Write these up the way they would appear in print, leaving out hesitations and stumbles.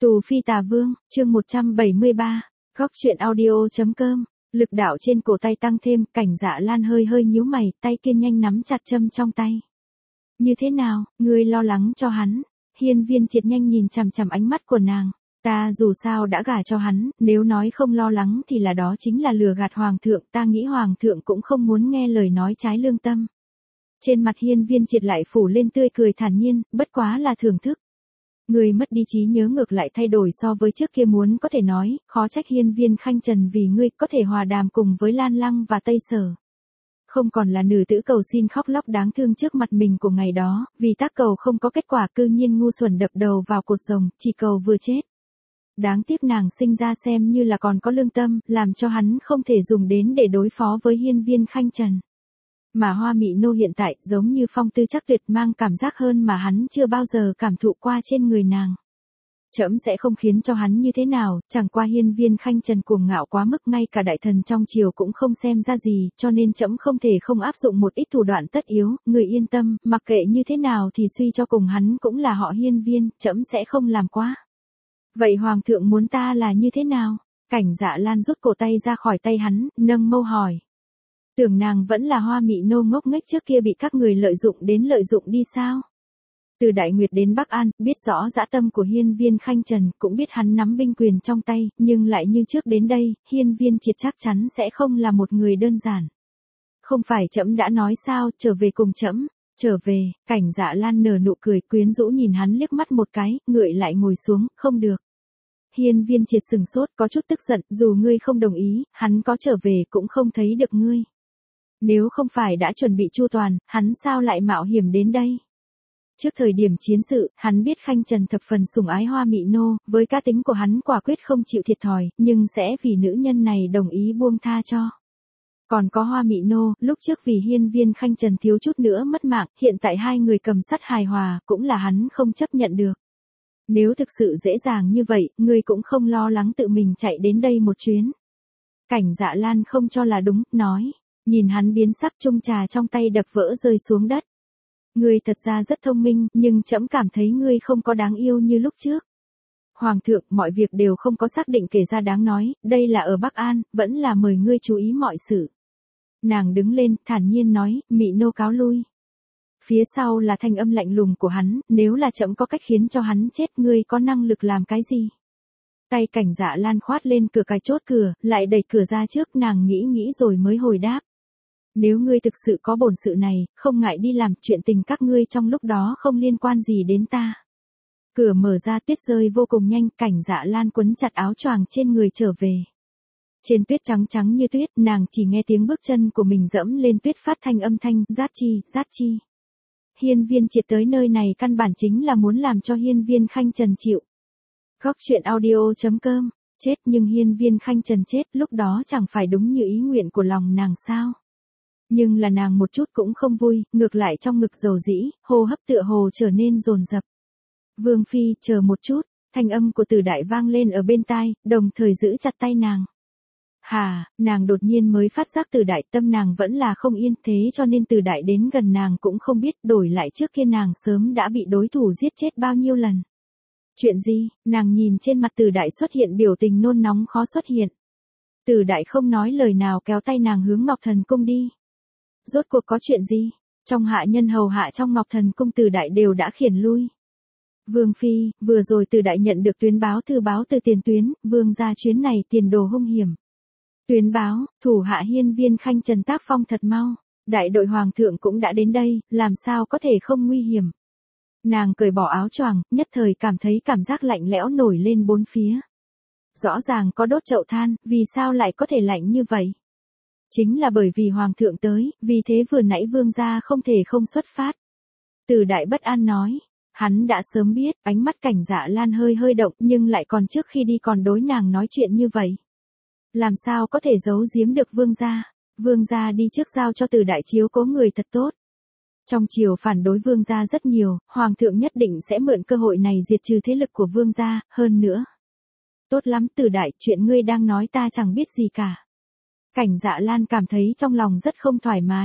Tù Phi Tà Vương, chương 173, góc truyện audio.com, lực đạo trên cổ tay tăng thêm, Cảnh Dạ Lan hơi hơi nhíu mày, tay kia nhanh nắm chặt châm trong tay. Như thế nào, ngươi lo lắng cho hắn? Hiên Viên Triệt nhanh nhìn chằm chằm ánh mắt của nàng. Ta dù sao đã gả cho hắn, nếu nói không lo lắng thì là đó chính là lừa gạt hoàng thượng, ta nghĩ hoàng thượng cũng không muốn nghe lời nói trái lương tâm. Trên mặt Hiên Viên Triệt lại phủ lên tươi cười thản nhiên, bất quá là thưởng thức. Người mất đi trí nhớ ngược lại thay đổi so với trước kia, muốn có thể nói, khó trách Hiên Viên Khanh Trần vì ngươi có thể hòa đàm cùng với Lan Lăng và Tây Sở. Không còn là nữ tử cầu xin khóc lóc đáng thương trước mặt mình của ngày đó, vì tác cầu không có kết quả cư nhiên ngu xuẩn đập đầu vào cột rồng, chỉ cầu vừa chết. Đáng tiếc nàng sinh ra xem như là còn có lương tâm, làm cho hắn không thể dùng đến để đối phó với Hiên Viên Khanh Trần. Mà Hoa Mị Nô hiện tại giống như phong tư chắc tuyệt, mang cảm giác hơn mà hắn chưa bao giờ cảm thụ qua trên người nàng. Trẫm sẽ không khiến cho hắn như thế nào, chẳng qua Hiên Viên Khanh Trần cuồng ngạo quá mức, ngay cả đại thần trong triều cũng không xem ra gì, cho nên trẫm không thể không áp dụng một ít thủ đoạn tất yếu, người yên tâm, mặc kệ như thế nào thì suy cho cùng hắn cũng là họ Hiên Viên, trẫm sẽ không làm quá. Vậy hoàng thượng muốn ta là như thế nào? Cảnh Dạ Lan rút cổ tay ra khỏi tay hắn, nâng mâu hỏi. Tưởng nàng vẫn là Hoa Mị Nô ngốc nghếch trước kia bị các người lợi dụng đi sao? Từ Đại Nguyệt đến Bắc An, biết rõ dã tâm của Hiên Viên Khanh Trần, cũng biết hắn nắm binh quyền trong tay, nhưng lại như trước đến đây, Hiên Viên Triệt chắc chắn sẽ không là một người đơn giản. Không phải trẫm đã nói sao, trở về cùng trẫm. Trở về, Cảnh Dạ Lan nở nụ cười quyến rũ nhìn hắn liếc mắt một cái, ngượng lại ngồi xuống, không được. Hiên Viên Triệt sừng sốt, có chút tức giận, dù ngươi không đồng ý, hắn có trở về cũng không thấy được ngươi. Nếu không phải đã chuẩn bị chu toàn, hắn sao lại mạo hiểm đến đây? Trước thời điểm chiến sự, hắn biết Khanh Trần thập phần sủng ái Hoa Mị Nô, với cá tính của hắn quả quyết không chịu thiệt thòi, nhưng sẽ vì nữ nhân này đồng ý buông tha cho. Còn có Hoa Mị Nô, lúc trước vì Hiên Viên Khanh Trần thiếu chút nữa mất mạng, hiện tại hai người cầm sắt hài hòa, cũng là hắn không chấp nhận được. Nếu thực sự dễ dàng như vậy, ngươi cũng không lo lắng tự mình chạy đến đây một chuyến. Cảnh Dạ Lan không cho là đúng, nói. Nhìn hắn biến sắc, chung trà trong tay đập vỡ rơi xuống đất. Ngươi thật ra rất thông minh, nhưng trẫm cảm thấy ngươi không có đáng yêu như lúc trước. Hoàng thượng, mọi việc đều không có xác định kể ra đáng nói, đây là ở Bắc An, vẫn là mời ngươi chú ý mọi sự. Nàng đứng lên, thản nhiên nói, Mị Nô cáo lui. Phía sau là thanh âm lạnh lùng của hắn, nếu là trẫm có cách khiến cho hắn chết, ngươi có năng lực làm cái gì? Tay Cảnh Dạ Lan khoát lên cửa cài chốt cửa, lại đẩy cửa ra trước, nàng nghĩ rồi mới hồi đáp. Nếu ngươi thực sự có bổn sự này, không ngại đi làm, chuyện tình các ngươi trong lúc đó không liên quan gì đến ta. Cửa mở ra, tuyết rơi vô cùng nhanh, Cảnh Dạ Lan quấn chặt áo choàng trên người trở về. Trên tuyết trắng trắng như tuyết, nàng chỉ nghe tiếng bước chân của mình dẫm lên tuyết phát thanh âm thanh, rát chi. Hiên Viên Triệt tới nơi này căn bản chính là muốn làm cho Hiên Viên Khanh Trần chịu. Góc truyện audio.com, chết, nhưng Hiên Viên Khanh Trần chết lúc đó chẳng phải đúng như ý nguyện của lòng nàng sao? Nhưng là nàng một chút cũng không vui, ngược lại trong ngực dầu dĩ, hô hấp tựa hồ trở nên dồn dập. Vương Phi, chờ một chút, thanh âm của Từ Đại vang lên ở bên tai, đồng thời giữ chặt tay nàng. Nàng đột nhiên mới phát giác Từ Đại, tâm nàng vẫn là không yên, thế cho nên Từ Đại đến gần nàng cũng không biết, đổi lại trước kia nàng sớm đã bị đối thủ giết chết bao nhiêu lần. Chuyện gì? Nàng nhìn trên mặt Từ Đại xuất hiện biểu tình nôn nóng khó xuất hiện. Từ Đại không nói lời nào kéo tay nàng hướng Ngọc Thần Cung đi. Rốt cuộc có chuyện gì? Trong hạ nhân hầu hạ trong Ngọc Thần Cung Từ Đại đều đã khiển lui. Vương Phi, vừa rồi Từ Đại nhận được tuyến báo từ tiền tuyến, vương gia chuyến này tiền đồ hung hiểm. Tuyến báo, thủ hạ Hiên Viên Khanh Trần tác phong thật mau, đại đội hoàng thượng cũng đã đến đây, làm sao có thể không nguy hiểm. Nàng cởi bỏ áo choàng, nhất thời cảm thấy cảm giác lạnh lẽo nổi lên bốn phía. Rõ ràng có đốt chậu than, vì sao lại có thể lạnh như vậy? Chính là bởi vì hoàng thượng tới, vì thế vừa nãy vương gia không thể không xuất phát. Từ Đại bất an nói, hắn đã sớm biết, ánh mắt Cảnh Dạ Lan hơi động, nhưng lại còn trước khi đi còn đối nàng nói chuyện như vậy. Làm sao có thể giấu giếm được vương gia đi trước giao cho Từ Đại chiếu cố người thật tốt. Trong triều phản đối vương gia rất nhiều, hoàng thượng nhất định sẽ mượn cơ hội này diệt trừ thế lực của vương gia, hơn nữa. Tốt lắm Từ Đại, chuyện ngươi đang nói ta chẳng biết gì cả. Cảnh Dạ Lan cảm thấy trong lòng rất không thoải mái.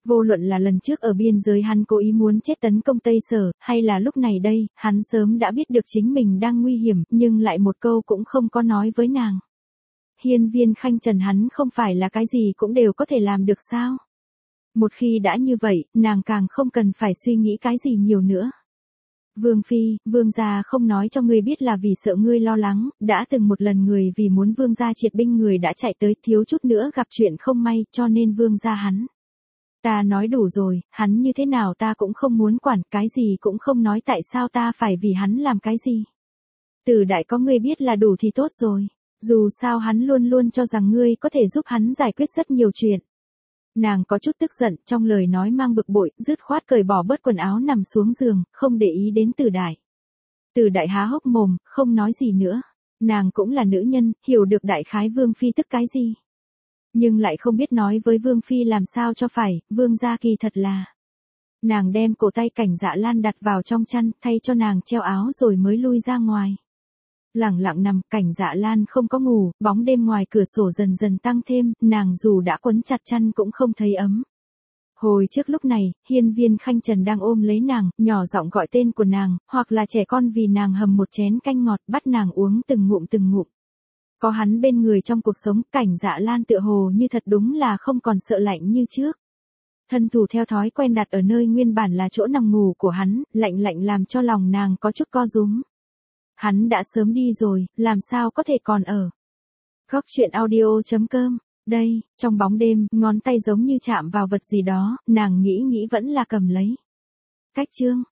Vô luận là lần trước ở biên giới hắn cố ý muốn chết tấn công Tây Sở, hay là lúc này đây, hắn sớm đã biết được chính mình đang nguy hiểm, nhưng lại một câu cũng không có nói với nàng. Hiên Viên Khanh Trần hắn không phải là cái gì cũng đều có thể làm được sao? Một khi đã như vậy, nàng càng không cần phải suy nghĩ cái gì nhiều nữa. Vương Phi, Vương gia không nói cho ngươi biết là vì sợ ngươi lo lắng, đã từng một lần người vì muốn Vương gia triệt binh người đã chạy tới thiếu chút nữa gặp chuyện không may cho nên Vương gia hắn. Ta nói đủ rồi, hắn như thế nào ta cũng không muốn quản, cái gì cũng không nói tại sao ta phải vì hắn làm cái gì. Từ đại có ngươi biết là đủ thì tốt rồi, dù sao hắn luôn luôn cho rằng ngươi có thể giúp hắn giải quyết rất nhiều chuyện. Nàng có chút tức giận, trong lời nói mang bực bội, dứt khoát cởi bỏ bớt quần áo nằm xuống giường, không để ý đến Từ đại. Từ đại há hốc mồm, không nói gì nữa. Nàng cũng là nữ nhân, hiểu được đại khái Vương Phi tức cái gì. Nhưng lại không biết nói với Vương Phi làm sao cho phải, Vương gia kỳ thật là. Nàng đem cổ tay Cảnh Dạ Lan đặt vào trong chăn, thay cho nàng treo áo rồi mới lui ra ngoài. Lẳng lặng nằm, Cảnh Dạ Lan không có ngủ, bóng đêm ngoài cửa sổ dần dần tăng thêm, nàng dù đã quấn chặt chăn cũng không thấy ấm. Hồi trước lúc này, Hiên Viên Khanh Trần đang ôm lấy nàng, nhỏ giọng gọi tên của nàng, hoặc là trẻ con vì nàng hầm một chén canh ngọt, bắt nàng uống từng ngụm từng ngụm. Có hắn bên người trong cuộc sống, Cảnh Dạ Lan tựa hồ như thật đúng là không còn sợ lạnh như trước. Thân thủ theo thói quen đặt ở nơi nguyên bản là chỗ nằm ngủ của hắn, lạnh lạnh làm cho lòng nàng có chút co rúm. Hắn đã sớm đi rồi, làm sao có thể còn ở. Góc truyện audio.com, đây, trong bóng đêm, ngón tay giống như chạm vào vật gì đó, nàng nghĩ vẫn là cầm lấy. Cách chương.